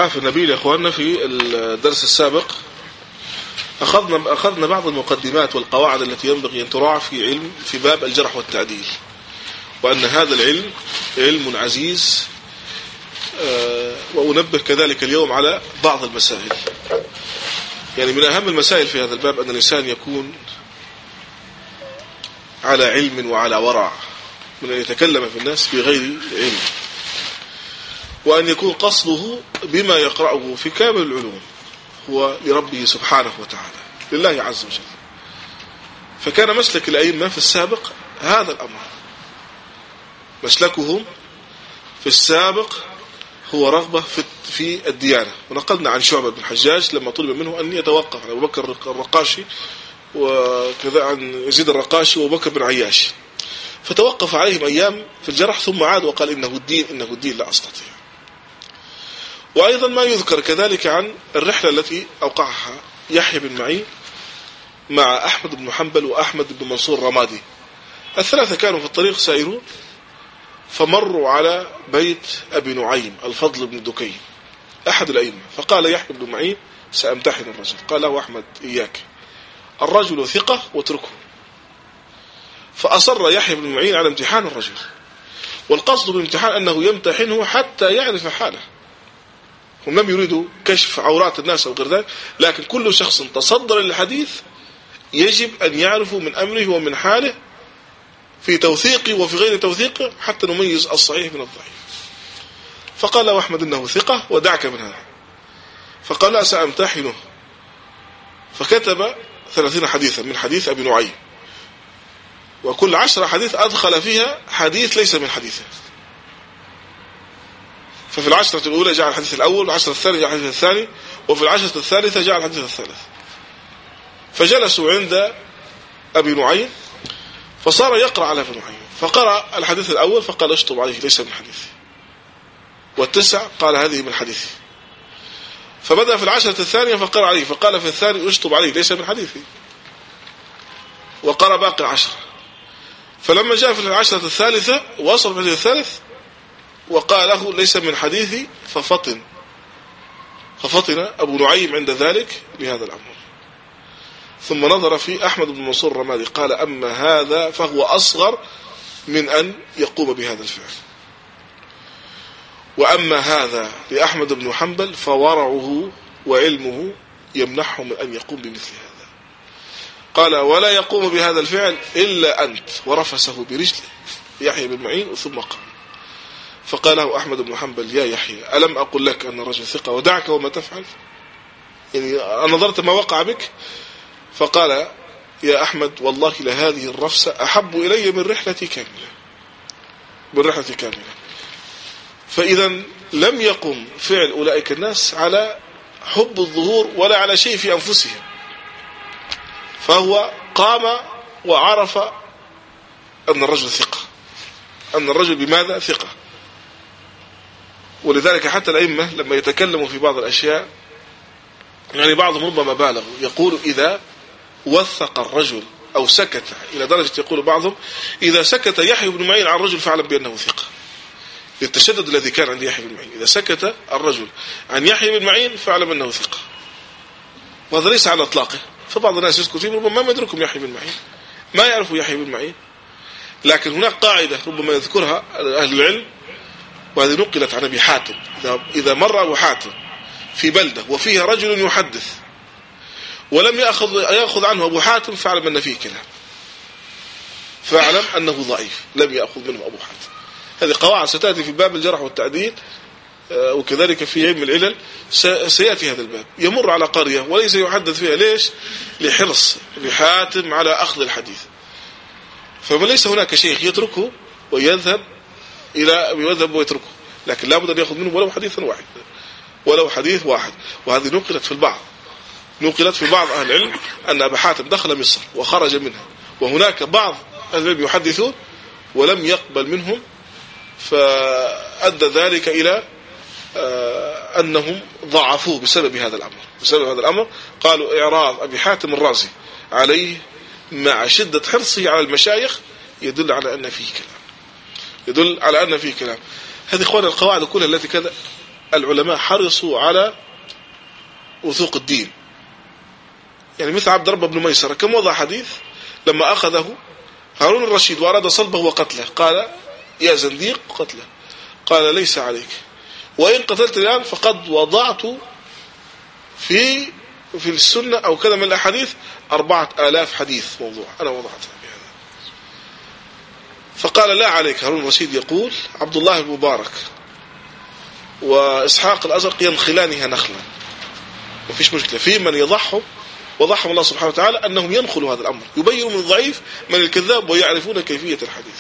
الحافظ نبيل يا أخواننا في الدرس السابق أخذنا بعض المقدمات والقواعد التي ينبغي أن تراعى في باب الجرح والتعديل، وأن هذا العلم علم عزيز. وأنبه كذلك اليوم على بعض المسائل. يعني من أهم المسائل في هذا الباب أن الإنسان يكون على علم وعلى ورع من أن يتكلم في الناس بغير علم، وأن يكون قصده بما يقرأه في كامل العلوم هو لربه سبحانه وتعالى لله عز وجل. فكان مسلك الأئمة في السابق هذا الأمر، مسلكهم في السابق هو رغبة في الديانة. ونقلنا عن شعبة بن الحجاج لما طلب منه أن يتوقف عن أبو بكر الرقاشي وكذا عن يزيد الرقاشي وأبو بكر بن عياش، فتوقف عليهم أيام في الجرح ثم عاد وقال إنه الدين لا أستطيع. وأيضا ما يذكر كذلك عن الرحلة التي أوقعها يحيى بن معين مع أحمد بن حنبل وأحمد بن منصور الرمادي. الثلاثة كانوا في الطريق سائرون فمروا على بيت أبي نعيم الفضل بن دكين أحد الأئمة، فقال يحيى بن معين سأمتحن الرجل. قال له أحمد إياك، الرجل ثقة واتركه. فأصر يحيى بن معين على امتحان الرجل، والقصد بالامتحان أنه يمتحنه حتى يعرف حاله. هم لم يريدوا كشف عورات الناس أو غير ذلك، لكن كل شخص تصدر للحديث يجب أن يعرف من أمره ومن حاله في توثيقه وفي غير توثيقه حتى نميز الصحيح من الضعيف. فقال له أحمد إنه ثقة ودعك من هذا. فقال لا سأمتحنه، فكتب 30 حديثا من حديث أبي نعيم، وكل 10 حديث أدخل فيها حديث ليس من حديثه. ففي 10 الأولى جاء الحديث الأول، وفي 10 الثانية جاء الحديث الثاني، وفي 10 الثالثة جاء الحديث الثالث. فجلسوا عند أبي نعيم فصار يقرأ على أبي نعيم، فقرأ الحديث الأول فقال اشطب عليه ليس من حديثي، والتسع قال هذه من حديثي. فبدأ في 10 الثانية فقرأ عليه فقال في الثاني اشطب عليه ليس من حديثي، وقرأ باقي 10. فلما جاء في 10 الثالثة وصل في الحديث الثالث وقال له ليس من حديثي، ففطن أبو نعيم عند ذلك بهذا الأمر. ثم نظر في أحمد بن منصور الرمادي قال أما هذا فهو أصغر من أن يقوم بهذا الفعل، وأما هذا لأحمد بن حنبل فورعه وعلمه يمنحه من أن يقوم بمثل هذا. قال ولا يقوم بهذا الفعل إلا أنت، ورفسه برجله يحيى بن معين ثم قام. فقال له أحمد بن حنبل يا يحيى ألم أقل لك أن الرجل ثقة ودعك وما تفعل؟ يعني نظرت ما وقع بك. فقال يا أحمد والله لهذه الرفسة أحب إلي من رحلتي كاملة. فإذا لم يقم فعل أولئك الناس على حب الظهور ولا على شيء في أنفسهم، فهو قام وعرف أن الرجل ثقة، أن الرجل بماذا ثقة. ولذلك حتى الأئمة لما يتكلموا في بعض الأشياء يعني بعضهم ربما بالغ، يقول إذا وثق الرجل أو سكت، إلى درجة يقول بعضهم إذا سكت يحيى بن معين عن الرجل فاعلم بأنه ثقة، للتشدد الذي كان عند يحيى بن معين. إذا سكت الرجل عن يحيى بن معين فاعلم أنه ثقة، وهذا ليس على إطلاقه. فبعض الناس يذكر فيه ربما ما يدركم يحيى بن معين، ما يعرفوا يحيى بن معين، لكن هناك قاعدة ربما يذكرها أهل العلم وهذه نقلت عن أبي حاتم. إذا مر أبو حاتم في بلدة وفيها رجل يحدث ولم يأخذ عنه أبو حاتم فاعلم أن فيه كلام، فاعلم أنه ضعيف لم يأخذ منه أبو حاتم. هذه قواعد ستأتي في باب الجرح والتعديل، وكذلك في علم العلل سيأتي هذا الباب. يمر على قرية وليس يحدث فيها، ليش؟ لحرص لحاتم على أخذ الحديث، فمن ليس هناك شيخ يتركه ويذهب ويتركه، لكن لا بد أن يأخذ منه ولو حديث واحد. وهذه نقلت في بعض أهل العلم أن أبا حاتم دخل مصر وخرج منها، وهناك بعض أهل العلم يحدثون ولم يقبل منهم، فأدى ذلك إلى أنهم ضعفوه بسبب هذا الأمر. قالوا إعراض أبي حاتم الرازي عليه مع شدة حرصه على المشايخ يدل على أن فيه كلام. هذه إخوان القواعد كلها التي كذا العلماء حرصوا على وثوق الدين. يعني مثل عبد رب بن ميسرة كم وضع حديث لما أخذه هارون الرشيد وأراد صلبه وقتله قال يا زنديق قتله، قال ليس عليك، وإن قتلت الآن فقد وضعت في السنة أو كذا من الأحاديث 4000 حديث موضوع أنا وضعتها بهذا. فقال لا عليك. هارون الرشيد يقول عبد الله بن مبارك وإسحاق الأزرق ينخلانها نخلا، ما فيش مشكلة في من يضحوا، وضحهم الله سبحانه وتعالى أنهم ينخلوا هذا الأمر، يبينوا من الضعيف من الكذاب ويعرفون كيفية الحديث.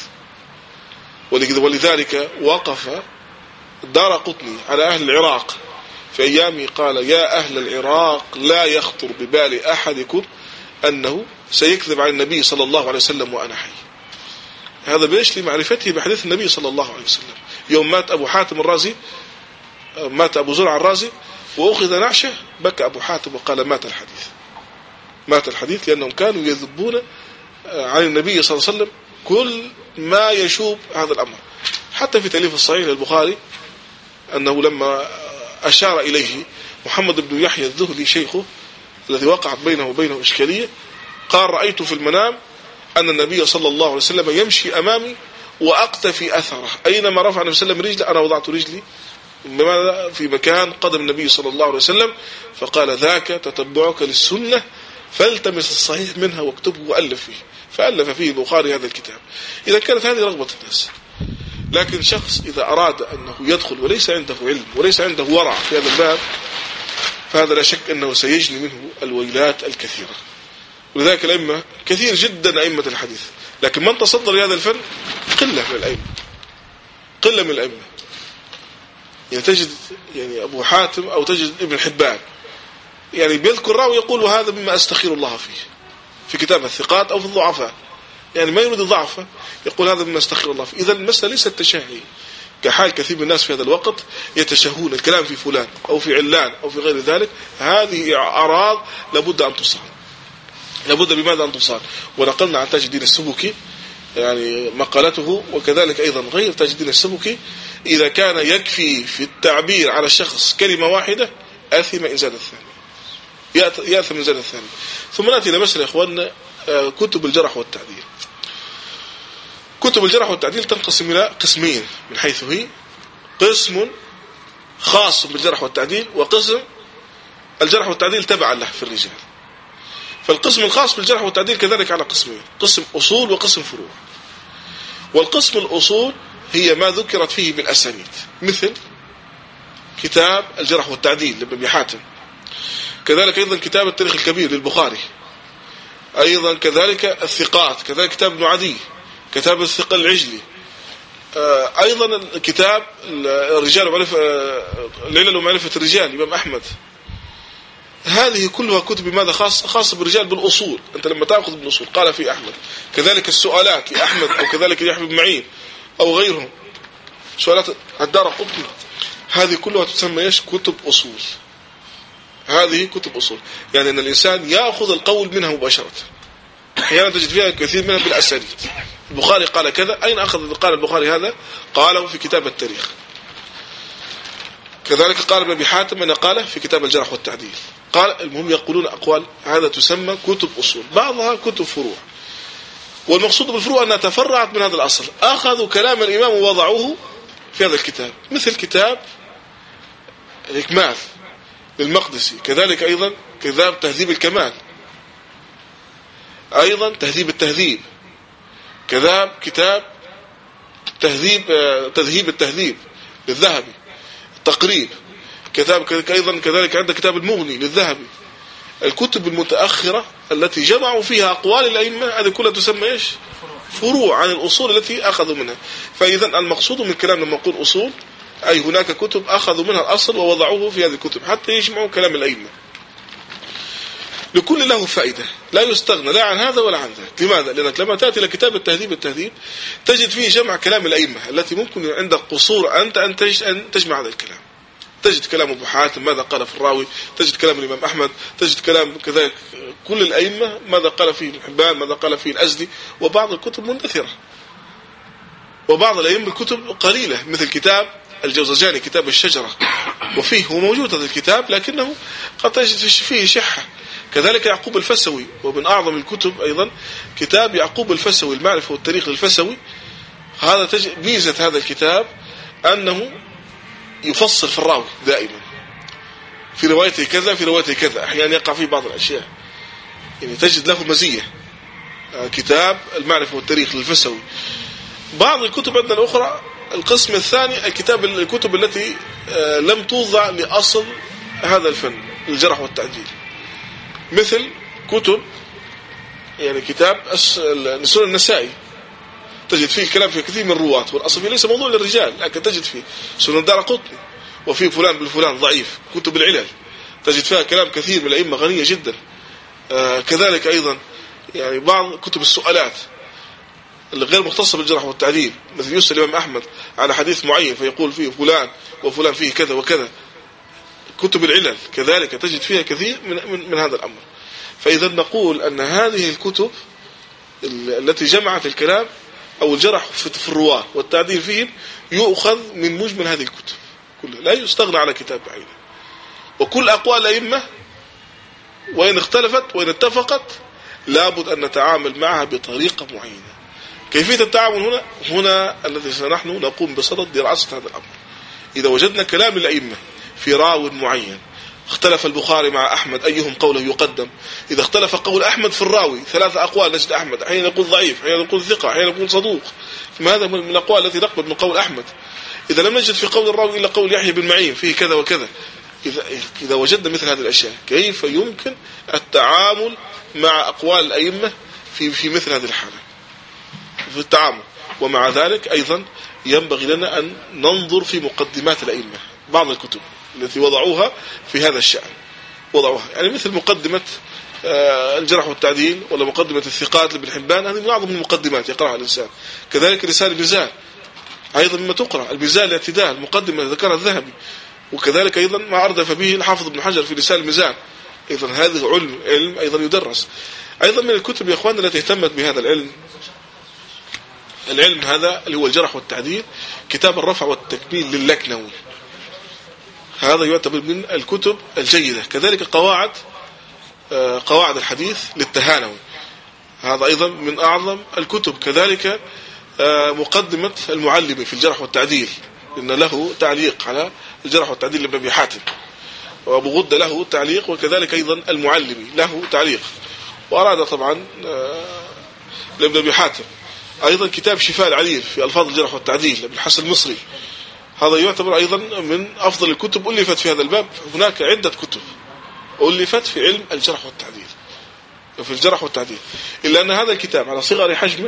ولذلك وقف الدارقطني على أهل العراق في أيامه قال يا أهل العراق لا يخطر ببال أحدكم أنه سيكذب عن النبي صلى الله عليه وسلم وأنا حي. هذا بيش لمعرفته بحديث النبي صلى الله عليه وسلم. يوم مات أبو حاتم الرازي، مات أبو زرع الرازي وأخذ نعشه، بكى أبو حاتم وقال مات الحديث، مات الحديث، لأنهم كانوا يذبون عن النبي صلى الله عليه وسلم كل ما يشوب هذا الأمر. حتى في تأليف الصحيح للبخاري أنه لما أشار إليه محمد بن يحيى الذهلي شيخه الذي وقعت بينه وبينه إشكالية، قال رأيت في المنام أن النبي صلى الله عليه وسلم يمشي أمامي وأقتفي أثره، أينما رفع النبي صلى الله عليه وسلم رجله أنا وضعت رجلي في مكان قدم النبي صلى الله عليه وسلم. فقال ذاك تتبعك للسنة فالتمس الصحيح منها واكتبه وألف فيه، فألف فيه البخاري هذا الكتاب. إذا كانت هذه رغبة الناس. لكن شخص إذا أراد أنه يدخل وليس عنده علم وليس عنده ورع في هذا الباب، فهذا لا شك أنه سيجني منه الويلات الكثيرة. ولذلك الأئمة كثير جدا أئمة الحديث، لكن من تصدر لهذا الفن قلة من الأئمة، قلة من الأئمة. يعني تجد يعني أبو حاتم أو تجد ابن حبان يعني بيذكر راوي يقول هذا مما أستخير الله فيه في كتاب الثقات أو في الضعفاء، يعني ما يريد ضعفه يقول هذا مما أستخير الله فيه. إذا المسألة ليست تشهي كحال كثير من الناس في هذا الوقت يتشهون الكلام في فلان أو في علان أو في غير ذلك. هذه أعراض لابد أن تصان، لابد بماذا أن تصان. ونقلنا عن تاج الدين السبكي يعني مقالته، وكذلك أيضا غير تاج الدين السبكي إذا كان يكفي في التعبير على الشخص كلمة واحدة آثم إن زاد الثاني، يأثم إن زاد الثاني. ثم نأتي إلى مسألة يا إخواننا كتب الجرح والتعديل. كتب الجرح والتعديل تنقسم إلى قسمين من حيث هي: قسم خاص بالجرح والتعديل، وقسم الجرح والتعديل تبعا له في الرجال. فالقسم الخاص بالجرح والتعديل كذلك على قسمين: قسم أصول وقسم فروع. والقسم الأصول هي ما ذكرت فيه بالأسانيد، مثل كتاب الجرح والتعديل لابن أبي حاتم، كذلك أيضا كتاب التاريخ الكبير للبخاري، أيضا كذلك الثقات، كذلك كتاب ابن عدي، كتاب الثقة العجلي، أيضا كتاب الرجال ومعرفة العلل ومعرفة الرجال الإمام أحمد. هذه كلها كتب بماذا خاصة بالرجال بالأصول. أنت لما تأخذ بالأصول قال في أحمد، كذلك السؤالات لأحمد أو كذلك لأحمد بن معين أو غيرهم، سؤالات الدارقطني، هذه كلها تسمى ايش؟ كتب أصول. هذه كتب أصول، يعني أن الإنسان يأخذ القول منها مباشرة. أحيانا تجد فيها كثير منها بالأسانيد. البخاري قال كذا، أين أخذ قال البخاري هذا؟ قاله في كتاب التاريخ. كذلك قال ابن أبي حاتم أن قاله في كتاب الجرح والتعديل. قال المهم يقولون أقوال، هذا تسمى كتب أصول، بعضها كتب فروع. والمقصود بالفروع أنها تفرعت من هذا الأصل، أخذوا كلام الإمام ووضعوه في هذا الكتاب، مثل كتاب الإكمال للمقدسي، كذلك أيضا كتاب تهذيب الكمال، أيضا تهذيب التهذيب، كتاب تذهيب التهذيب للذهبي، التقريب، كتاب أيضا كذلك عند كتاب المغني للذهبي. الكتب المتأخرة التي جمعوا فيها أقوال الأئمة هذه كلها تسمى إيش؟ فروع عن الأصول التي أخذوا منها. فإذا المقصود من الكلام لما نقول أصول أي هناك كتب أخذوا منها الأصل ووضعوه في هذه الكتب حتى يجمعوا كلام الأئمة. لكل له فائدة، لا يستغنى لا عن هذا ولا عن ذاك. لماذا؟ لأنك لما تأتي إلى كتاب التهذيب تجد فيه جمع كلام الأئمة التي ممكن عندك قصور أنت أن تجمع هذا الكلام. تجد كلام أبو حاتم ماذا قال في الراوي، تجد كلام الإمام أحمد، تجد كلام كذلك كل الأئمة ماذا قال فيه ابن حبان، ماذا قال فيه الأزدي. وبعض الكتب مندثرة، وبعض الأئمة الكتب قليلة، مثل كتاب الجوزجاني كتاب الشجرة، وفيه هو موجود هذا الكتاب لكنه قد تجد فيه شحة. كذلك يعقوب الفسوي، ومن أعظم الكتب أيضا كتاب يعقوب الفسوي المعرفة والتاريخ للفسوي. هذا ميزة هذا الكتاب أنه يفصل في الراوي دائما، في روايته كذا في روايته كذا، أحيانا يقع فيه بعض الأشياء، يعني تجد له مزية. كتاب المعرفة والتاريخ للفسوي. بعض الكتب عندنا الأخرى القسم الثاني الكتب التي لم توضع لأصل هذا الفن الجرح والتعديل، مثل كتب يعني كتاب سنن النسائي، تجد فيه الكلام في كثير من الرواة، والأصل فيه ليس موضوع للرجال، لكن تجد فيه سنن الدارقطني، وفيه فلان بالفلان ضعيف. كتب العلل تجد فيها كلام كثير من الأئمة غنية جدا. كذلك أيضا يعني بعض كتب السؤالات الغير مختصة بالجرح والتعديل، مثل يسأل الإمام أحمد على حديث معين فيقول فيه فلان وفلان فيه كذا وكذا. كتب العلل كذلك تجد فيها كثير من هذا الأمر. فإذا نقول أن هذه الكتب التي جمعت الكلام أو الجرح في الرواة والتعديل فيهم يؤخذ من مجمل هذه الكتب كلها، لا يستغنى على كتاب بعينه. وكل أقوال الأئمة وإن اختلفت وإن اتفقت لابد أن نتعامل معها بطريقة معينة. كيفية التعامل هنا الذي نحن نقوم بصدد دراسة هذا الأمر. إذا وجدنا كلام الأئمة في راو معين، اختلف البخاري مع أحمد أيهم قوله يقدم. إذا اختلف قول أحمد في الراوي 3 أقوال، نجد أحمد أحيانا يقول ضعيف، أحيانا يقول ثقة، أحيانا يقول صدوق، هذا من الأقوال التي نقبل من قول أحمد. إذا لم نجد في قول الراوي إلا قول يحيى بن معين فيه كذا وكذا، إذا وجدنا مثل هذه الأشياء كيف يمكن التعامل مع أقوال الأئمة في مثل هذه الحالة في التعامل؟ ومع ذلك أيضا ينبغي لنا أن ننظر في مقدمات الأئمة. بعض الكتب التي وضعوها في هذا الشأن وضعوها، يعني مثل مقدمة الجرح والتعديل، ولا مقدمة الثقات لابن حبان، هذه من أعظم المقدمات يقرأها الإنسان. كذلك رسالة الميزان أيضا مما تقرأ، الميزان الاعتدال مقدمة ذكرها الذهبي، وكذلك أيضا ما أردف به الحافظ ابن حجر في رسالة الميزان. أيضا هذا علم أيضا يدرس. أيضا من الكتب يا أخواننا التي اهتمت بهذا العلم هذا اللي هو الجرح والتعديل، كتاب الرفع والتكميل للكنوي، هذا يعتبر من الكتب الجيدة. كذلك قواعد الحديث للتهانوي، هذا أيضا من أعظم الكتب. كذلك مقدمة المعلمي في الجرح والتعديل، إن له تعليق على الجرح والتعديل لابن أبي حاتم، وأبو غدة له تعليق، وكذلك أيضا المعلمي له تعليق. وأراد طبعا لابن أبي حاتم أيضا كتاب شفاء العليل في ألفاظ الجرح والتعديل لابن الحسن المصري، هذا يعتبر أيضا من أفضل الكتب ألفت في هذا الباب. هناك عدة كتب ألفت في علم الجرح والتعديل، في الجرح والتعديل، إلا أن هذا الكتاب على صغر حجمه،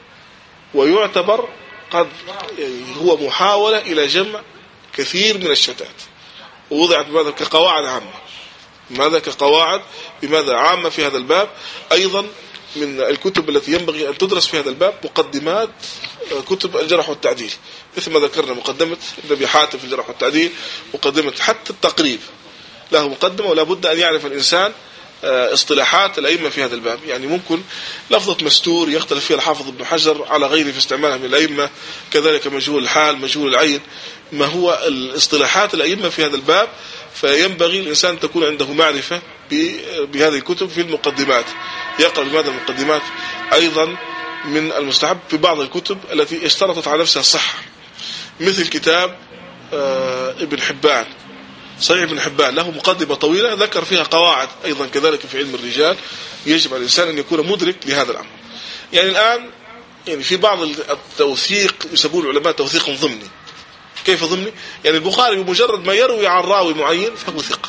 ويعتبر قد يعني هو محاولة إلى جمع كثير من الشتات، ووضعت بماذا كقواعد عامة، ماذا كقواعد بماذا عامة في هذا الباب. أيضا من الكتب التي ينبغي أن تدرس في هذا الباب مقدمات كتب الجرح والتعديل، مثل ما ذكرنا مقدمة ابن أبي حاتم في الجرح والتعديل، مقدمة حتى التقريب له مقدمة، ولا بد أن يعرف الإنسان اصطلاحات الأئمة في هذا الباب. يعني ممكن لفظة مستور يختلف فيها الحافظ ابن حجر على غيره في استعمالها من الأئمة، كذلك مجهول الحال، مجهول العين، ما هو الاصطلاحات الأئمة في هذا الباب. فينبغي الإنسان تكون عنده معرفة بهذه الكتب في المقدمات، يقرأ بماذا المقدمات. أيضا من المستحب في بعض الكتب التي اشترطت على نفسها الصحة، مثل كتاب ابن حبان، صحيح ابن حبان، له مقدمة طويلة ذكر فيها قواعد أيضا كذلك في علم الرجال، يجب على الإنسان أن يكون مدرك لهذا الأمر. يعني الآن يعني في بعض التوثيق يسمون العلماء توثيق ضمني. كيف ضمني؟ يعني البخاري بمجرد ما يروي عن راوي معين فهو ثقة،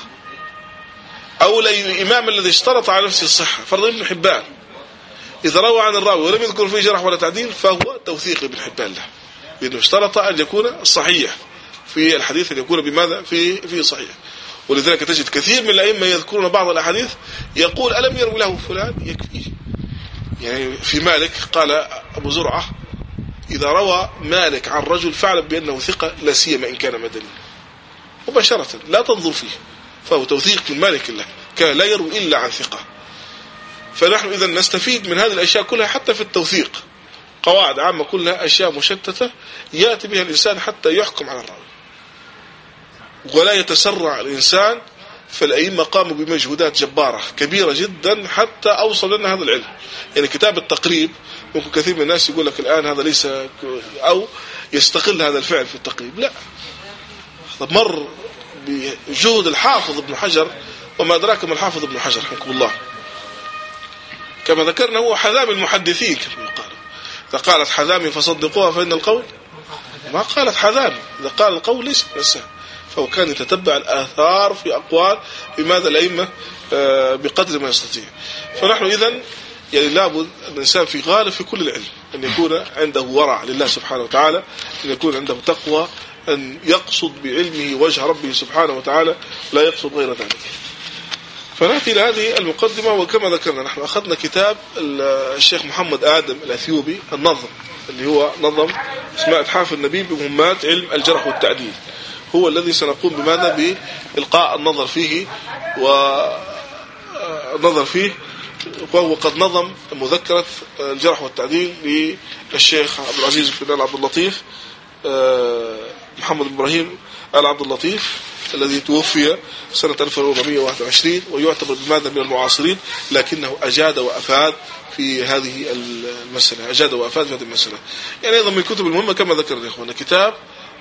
أو الإمام الذي اشترط على نفسه الصحة، فرض ابن حبان إذا روى عن الراوي ولم يذكر فيه جرح ولا تعديل فهو توثيق ابن حبان له، لأنه اشترط أن يكون صحيح في الحديث، أن يكون بماذا في صحيح. ولذلك تجد كثير من الأئمة يذكرون بعض الأحاديث يقول ألم يروي له فلان يكفيه. يعني في مالك قال أبو زرعة إذا روى مالك عن رجل فاعلم بأنه ثقة لا سيما إن كان مدني، مباشرة لا تنظر فيه، فهو توثيق من مالك الله، كان لا يروي إلا عن ثقة. فنحن إذا نستفيد من هذه الأشياء كلها حتى في التوثيق، قواعد عامة كلها أشياء مشتتة يأتي بها الإنسان حتى يحكم على الراوي. ولا يتسرع الإنسان، فالأئمة قاموا بمجهودات جبارة كبيرة جدا حتى أوصل لنا هذا العلم. يعني كتاب التقريب ممكن كثير من الناس يقول لك الآن هذا ليس، أو يستقل هذا الفعل في التقريب، لا، مر بجهد الحافظ ابن حجر، وما أدراك ما الحافظ ابن حجر رحمه الله، كما ذكرنا هو حذام المحدثين كما يقال. إذا قالت حذامي فصدقوها فإن القول، ما قالت حذامي، إذا قال القول ليس نفسه، فهو كان يتتبع الآثار في أقوال لماذا الأئمة بقدر ما يستطيع. فنحن إذن يعني لابد الإنسان في غالب في كل العلم أن يكون عنده ورع لله سبحانه وتعالى، أن يكون عنده تقوى، أن يقصد بعلمه وجه ربه سبحانه وتعالى، لا يقصد غير ذلك. فنأتي إلى هذه المقدمة. وكما ذكرنا نحن أخذنا كتاب الشيخ محمد آدم الأثيوبي النظم، اللي هو نظم اسماء إتحاف النبي بمهمات علم الجرح والتعديل، هو الذي سنقوم بماذا بإلقاء النظر فيه والنظر فيه. وهو قد نظم مذكرة الجرح والتعديل للشيخ عبد العزيز بن عبد اللطيف محمد بن إبراهيم آل عبد اللطيف، الذي توفي سنة 1421 ويعتبر بماذا من المعاصرين، لكنه أجاد وأفاد في هذه المسألة، أجاد وأفاد في هذه المسألة. يعني أيضا من الكتب المهمة كما ذكرنا يا إخوانا كتاب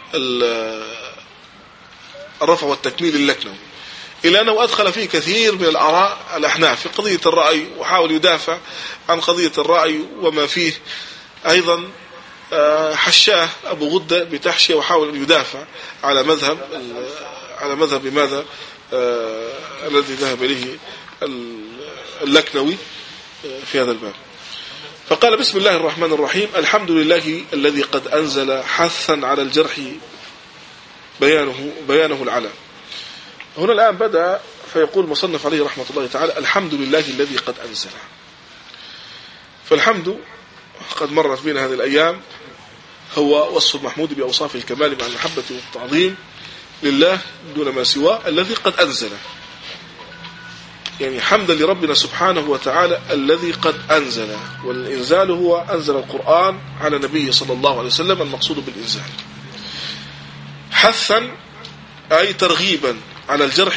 الرفع والتكميل اللكنوي، إلى أنه أدخل فيه كثير من الآراء الأحناف في قضية الرأي، وحاول يدافع عن قضية الرأي وما فيه. أيضا حشاه أبو غدة بتحشية وحاول أن يدافع على مذهب ماذا الذي ذهب إليه اللكنوي في هذا الباب. فقال بسم الله الرحمن الرحيم: الحمد لله الذي قد أنزل حثا على الجرح بيانه العلى. هنا الآن بدأ فيقول مصنف عليه رحمة الله تعالى: الحمد لله الذي قد أنزل. فالحمد قد مرت بنا هذه الأيام هو وصف المحمود بأوصاف الكمال مع المحبة والتعظيم لله دون ما سواه الذي قد أنزل، يعني حمدا لربنا سبحانه وتعالى الذي قد أنزل. والإنزال هو أنزل القرآن على نبيه صلى الله عليه وسلم، المقصود بالإنزال. حثا أي ترغيبا على الجرح،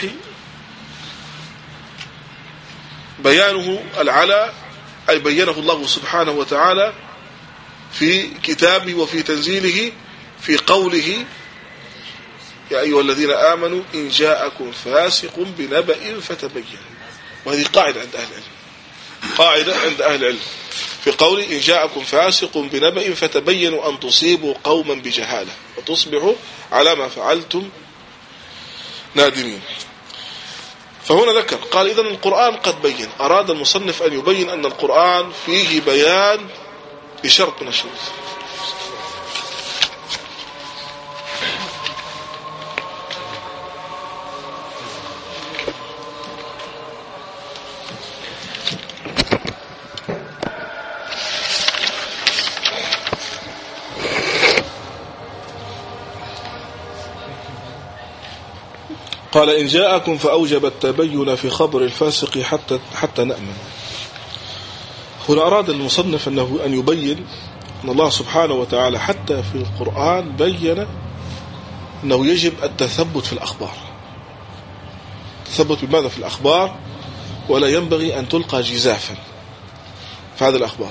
بيانه العلى أي بينه الله سبحانه وتعالى في كتابه وفي تنزيله في قوله: يا أيها الذين آمنوا إن جاءكم فاسق بنبأ فتبينوا. وهذه قاعدة عند أهل العلم، قاعدة عند أهل العلم في قوله: إن جاءكم فاسق بنبأ فتبينوا أن تصيبوا قوما بجهالة وتصبحوا على ما فعلتم نادمين. فهنا ذكر قال: إذن القرآن قد بين. أراد المصنف أن يبين أن القرآن فيه بيان لشرط من الشروط. قال: إن جاءكم فأوجب التبين في خبر الفاسق حتى نأمن. هنا أراد المصنف أن يبين أن الله سبحانه وتعالى حتى في القرآن بين أنه يجب التثبت في الأخبار. تثبت بماذا في الأخبار؟ ولا ينبغي أن تلقى جزافا في هذه الأخبار.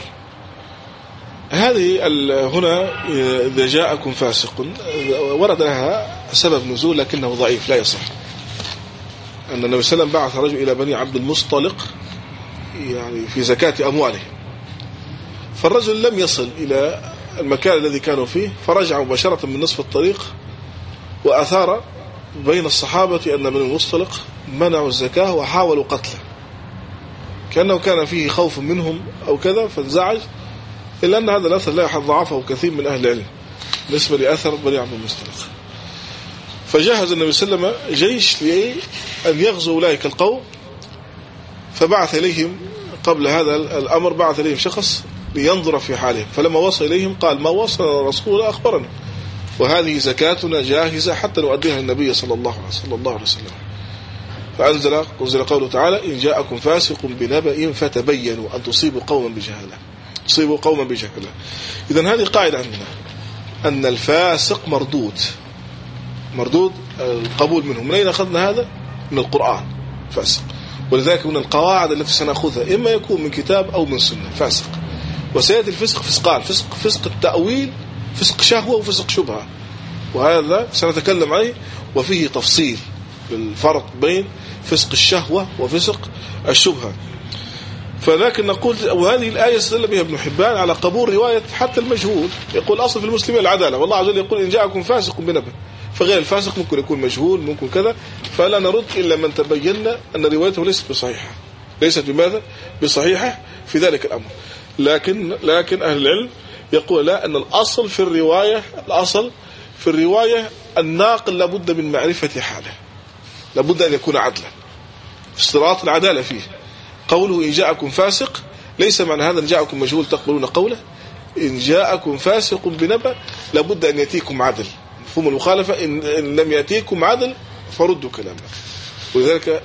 هذه هنا إذا جاءكم فاسق ورد لها سبب نزول لكنه ضعيف لا يصح. أن النبي صلى الله عليه وسلم بعث رجل إلى بني عبد المصطلق يعني في زكاة أموالهم، فالرجل لم يصل إلى المكان الذي كانوا فيه، فرجع مباشرة من نصف الطريق، وأثار بين الصحابة أن بني المصطلق منعوا الزكاة وحاولوا قتله، كأنه كان فيه خوف منهم أو كذا، فانزعج. إلا أن هذا الأثر لا ضعفه كثير من أهل العلم بالنسبة لأثر بني عبد المصطلق. فجهز النبي صلى الله عليه وسلم جيش لأن يغزو أولئك القوم، فبعث إليهم قبل هذا الأمر بعث إليهم شخص لينظر في حالهم. فلما وصل إليهم قال: ما وصل الرسول أخبرنا، وهذه زكاتنا جاهزة حتى نؤديها للنبي صلى الله عليه وسلم. فأنزل قوله تعالى: إن جاءكم فاسق بنبأ فتبينوا أن تصيبوا قوما بجهالة. إذن هذه قاعدة عندنا، أن الفاسق مردود القبول منه. من أين أخذنا هذا؟ من القرآن. فاسق. ولذلك من القواعد التي سنأخذها إما يكون من كتاب أو من سنة. فاسق. وسيأتي الفسق فسقان: فسق التأويل، فسق شهوة، وفسق شبهة، وهذا سنتكلم عليه وفيه تفصيل بالفرق بين فسق الشهوة وفسق الشبهة. فلكن نقول، وهذه الآية استدل بها ابن حبان على قبول رواية حتى المجهول. يقول أصل في المسلمين العدالة، والله عز وجل يقول إن جاءكم فاسق بنبأ، فغير الفاسق ممكن يكون مجهول، ممكن كذا، فلا نرد إلا من تبين أن روايته ليست بصحيحة، ليست بماذا؟ بصحيحة في ذلك الأمر. لكن أهل العلم يقول لا، أن الأصل في الرواية الناقل لابد من معرفة حاله، لابد أن يكون عدلا، اشتراط العدالة فيه. قوله إن جاءكم فاسق ليس معنى هذا إن جاءكم مجهول تقبلون قوله. إن جاءكم فاسق بنبأ لابد أن يأتيكم عدل، مفهوم المخالفة. إن لم يأتيكم عدل فردوا كلامه. ولذلك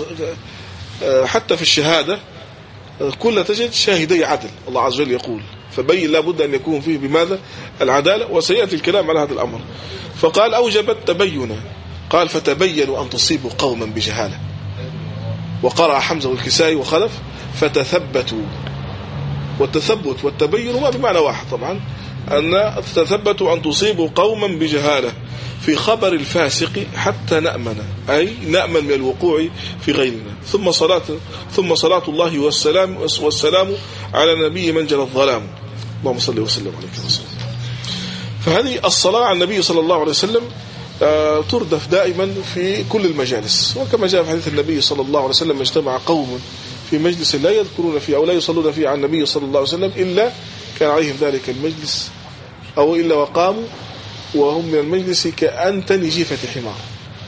حتى في الشهادة كل تجد شاهدي عدل، الله عز وجل يقول، فبين لابد أن يكون فيه بماذا؟ العدالة. وسيأتي الكلام على هذا الأمر. فقال أوجب التبين، قال فتبينوا أن تصيبوا قوما بجهالة. وقرأ حمزة والكسائي وخلف فتثبتوا. والتثبت والتبين ما بمعنى واحد طبعا، أن تثبتوا أن تصيبوا قوما بجهالة في خبر الفاسق حتى نأمن، أي نأمن من الوقوع في غيرنا. ثم صلاة الله والسلام على نبي من جرى الظلام. اللهم صل وسلم عليك وسلم. فهذه الصلاة على النبي صلى الله عليه وسلم تردف دائما في كل المجالس. وكما جاء في حديث النبي صلى الله عليه وسلم: اجتمع قوم في مجلس لا يذكرون فيه أو لا يصلون فيه على النبي صلى الله عليه وسلم إلا كان عليهم ذلك المجلس، أو إلا وقاموا وهم من المجلس كأنتن جيفة حمار.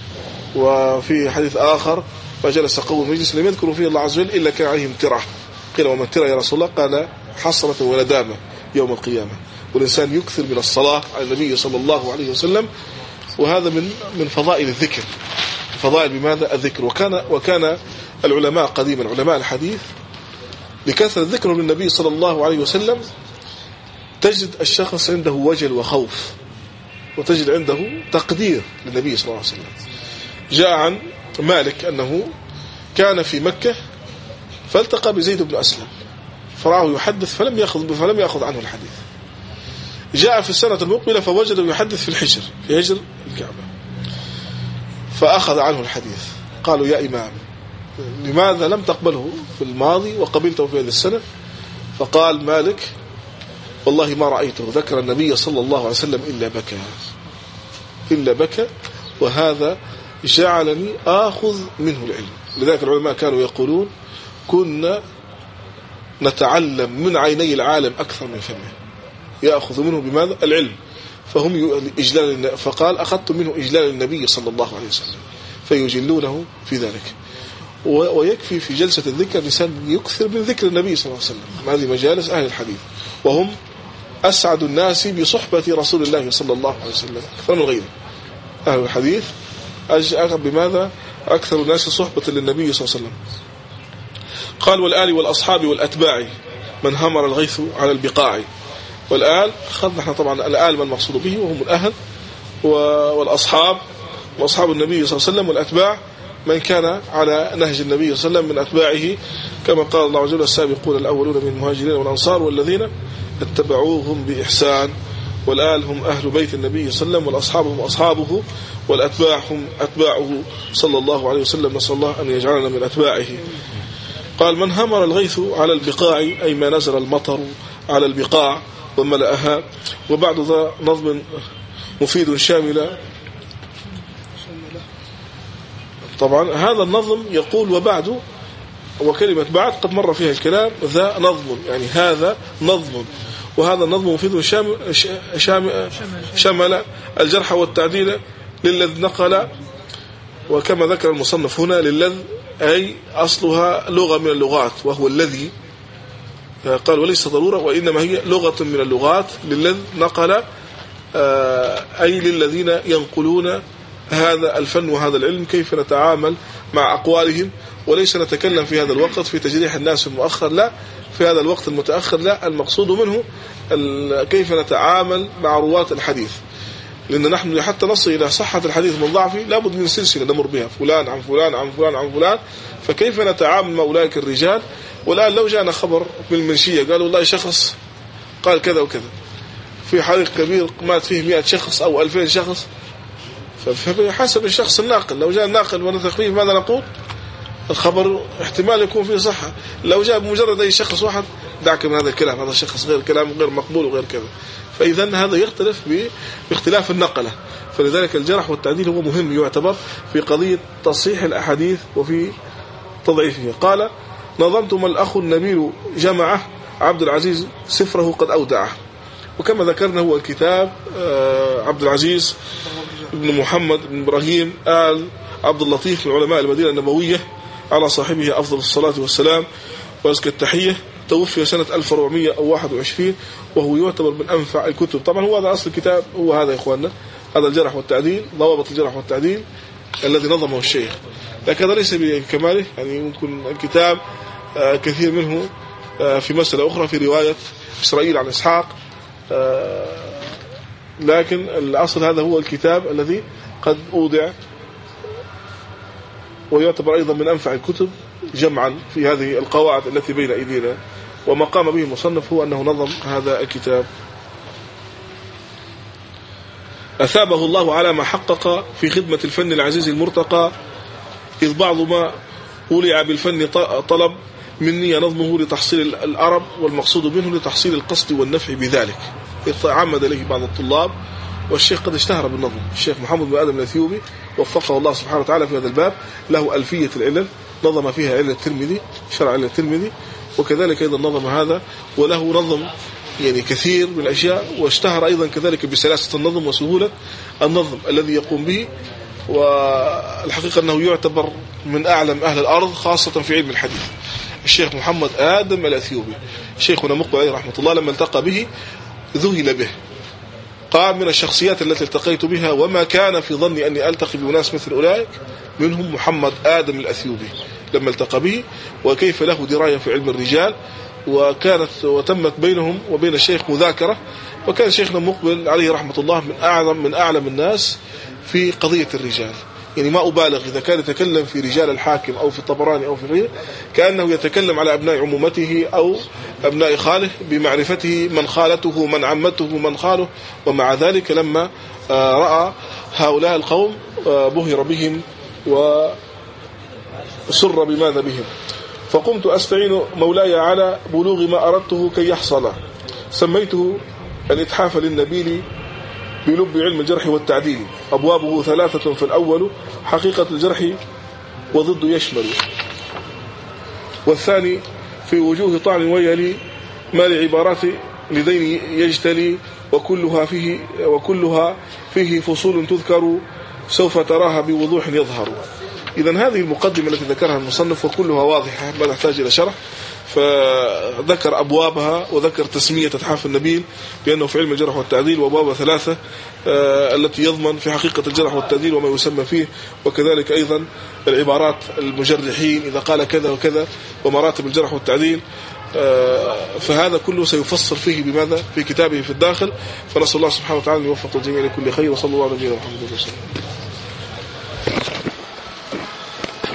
وفي حديث آخر: فجلس قوم مجلس لم يذكروا فيه الله عز وجل إلا كان عليهم ترة. قيل وما الترة يا رسول الله؟ قال حسرة وندامة يوم القيامة. والإنسان يكثر من الصلاة على النبي صلى الله عليه وسلم، وهذا من فضائل الذكر، فضائل بماذا؟ الذكر. وكان العلماء قديما، علماء الحديث، لكثرة ذكره للنبي صلى الله عليه وسلم تجد الشخص عنده وجل وخوف، وتجد عنده تقدير للنبي صلى الله عليه وسلم. جاء عن مالك أنه كان في مكة فالتقى بزيد بن أسلم فراه يحدث فلم يأخذ عنه الحديث. جاء في السنة المقبلة فوجده يحدث في هجر الكعبة فأخذ عنه الحديث. قالوا يا إمام لماذا لم تقبله في الماضي وقبلته في هذه السنة؟ فقال مالك والله ما رأيته ذكر النبي صلى الله عليه وسلم إلا بكى وهذا جعلني آخذ منه العلم. لذلك العلماء كانوا يقولون كنا نتعلم من عيني العالم أكثر من فمه، يأخذ منه بماذا؟ العلم. فهم إجلال، فقال أخذت منه إجلال النبي صلى الله عليه وسلم فيجلونه في ذلك. ويكفي في جلسة الذكر الإنسان يكثر من ذكر النبي صلى الله عليه وسلم. هذه مجالس أهل الحديث وهم أسعد الناس بصحبة رسول الله صلى الله عليه وسلم أكثر من غيره. أهل الحديث بماذا؟ أكثر الناس صحبة للنبي صلى الله عليه وسلم. قال والآل والأصحاب والأتباع من همر الغيث على البقاع. والآل أخذنا احنا طبعا الآل من المقصود به وهم الأهل، والأصحاب وأصحاب النبي صلى الله عليه وسلم، والأتباع من كان على نهج النبي صلى الله عليه وسلم من أتباعه، كما قال الله عز وجل السابقون الأولون من المهاجرين والأنصار والذين اتبعوهم بإحسان. والآل هم أهل بيت النبي صلى الله عليه وسلم، والأصحاب هم أصحابه، والأتباع هم أتباعه صلى الله عليه وسلم، نسأل الله أن يجعلنا من أتباعه. قال من همر الغيث على البقاع أي ما نزل المطر على البقاع وملأها. وبعد ذا نظم مفيد شامل. طبعا هذا النظم يقول وبعد، وكلمة بعد قد مر فيها الكلام، ذا نظم يعني هذا نظم، وهذا النظم مفيد شمل الجرح والتعديل للذ نقل. وكما ذكر المصنف هنا للذ أي أصلها لغة من اللغات وهو الذي، قال وليس ضرورة وإنما هي لغة من اللغات. للذ نقل أي للذين ينقلون هذا الفن وهذا العلم كيف نتعامل مع أقوالهم. وليس نتكلم في هذا الوقت في تجريح الناس المؤخر، لا، في هذا الوقت المتأخر لا، المقصود منه كيف نتعامل مع رواة الحديث. لأن نحن حتى نصل إلى صحة الحديث من ضعفه لابد من سلسلة نمر بها، فلان عن فلان عن فلان عن فلان. فكيف نتعامل مع أولئك الرجال؟ والآن لو جاءنا خبر بالمنشية قالوا والله شخص قال كذا وكذا في حريق كبير مات فيه 100 شخص أو 2000 شخص، فحسب الشخص الناقل، لو جاء الناقل ونثق فيه ماذا نقول؟ الخبر احتمال يكون فيه صحة. لو جاء بمجرد أي شخص واحد دعك من هذا الكلام، هذا الشخص غير كلام غير مقبول وغير كذا. فإذا هذا يختلف باختلاف النقلة. فلذلك الجرح والتعديل هو مهم يعتبر في قضية تصحيح الأحاديث وفي تضعيفها. قال: نظمتم الأخ النبيل جمعه عبد العزيز سفره قد أودعه. وكما ذكرنا هو الكتاب عبد العزيز بن محمد بن إبراهيم آل عبد اللطيف من علماء المدينة النبوية، على صاحبه أفضل الصلاة والسلام وأزكى التحية. توفي سنة 1421 وهو يعتبر من أنفع الكتب. طبعا هو هذا أصل الكتاب، هو هذا يا إخواننا، هذا الجرح والتعديل، ضوابط الجرح والتعديل الذي نظمه الشيخ. لكن هذا ليس بكماله، يعني يمكن الكتاب كثير منه في مسألة أخرى في رواية إسرائيل عن إسحاق، لكن الأصل هذا هو الكتاب الذي قد أوضع ويعتبر أيضا من أنفع الكتب جمعا في هذه القواعد التي بين أيدينا. وما قام به المصنف هو أنه نظم هذا الكتاب. أثابه الله على ما حقق في خدمة الفن العزيز المرتقى، إذ بعض ما ولع بالفن طلب مني نظمه لتحصيل الأرب، والمقصود منه لتحصيل القصد والنفع بذلك. عمد إليه بعض الطلاب، والشيخ قد اشتهر بالنظم. الشيخ محمد بن آدم الأثيوبي وفقه الله سبحانه وتعالى في هذا الباب، له ألفية العلل نظم فيها علل الترمذي، شرع علل الترمذي، وكذلك أيضا نظم هذا، وله نظم يعني كثير من الأشياء، واشتهر أيضا كذلك بسلاسة النظم وسهولة النظم الذي يقوم به. والحقيقة أنه يعتبر من أعلم أهل الأرض خاصة في علم الحديث. الشيخ محمد آدم الأثيوبي شيخنا مقبل عليه رحمة الله لما التقى به ذهل به، قال: من الشخصيات التي التقيت بها وما كان في ظني أني ألتقي بناس مثل أولئك منهم محمد آدم الأثيوبي، لما التقى به وكيف له دراية في علم الرجال، وتمت بينهم وبين الشيخ مذاكرة. وكان شيخنا مقبل عليه رحمة الله من أعلم الناس في قضية الرجال، يعني ما أبالغ إذا كان يتكلم في رجال الحاكم أو في الطبراني أو في غيره كأنه يتكلم على أبناء عمومته أو أبناء خاله، بمعرفته من خالته من عمته من خاله. ومع ذلك لما رأى هؤلاء القوم بهر بهم وسر بماذا بهم. فقمت أستعين مولاي على بلوغ ما أردته كي يحصل، سميته الإتحاف للنبيل بلب علم الجرح والتعديل. أبوابه 3، فالأول حقيقة الجرح وضد يشمل، والثاني في وجوه طعن ويلي ما لعبارات لدين يجتلي، وكلها فيه فصول تذكر سوف تراها بوضوح يظهر. إذن هذه المقدمة التي ذكرها المصنف وكلها واضحة ما تحتاج إلى شرح، فذكر أبوابها وذكر تسمية إتحاف النبيل بأنه في علم الجرح والتعديل، وأبواب 3 التي يضمن في حقيقة الجرح والتعديل وما يسمى فيه، وكذلك أيضا العبارات المجرحين إذا قال كذا وكذا، ومراتب الجرح والتعديل. فهذا كله سيفصل فيه بماذا؟ في كتابه في الداخل. فنسأل الله سبحانه وتعالى أن يوفق الجميع لكل خير، وصلى الله على نبينا محمد وسلم.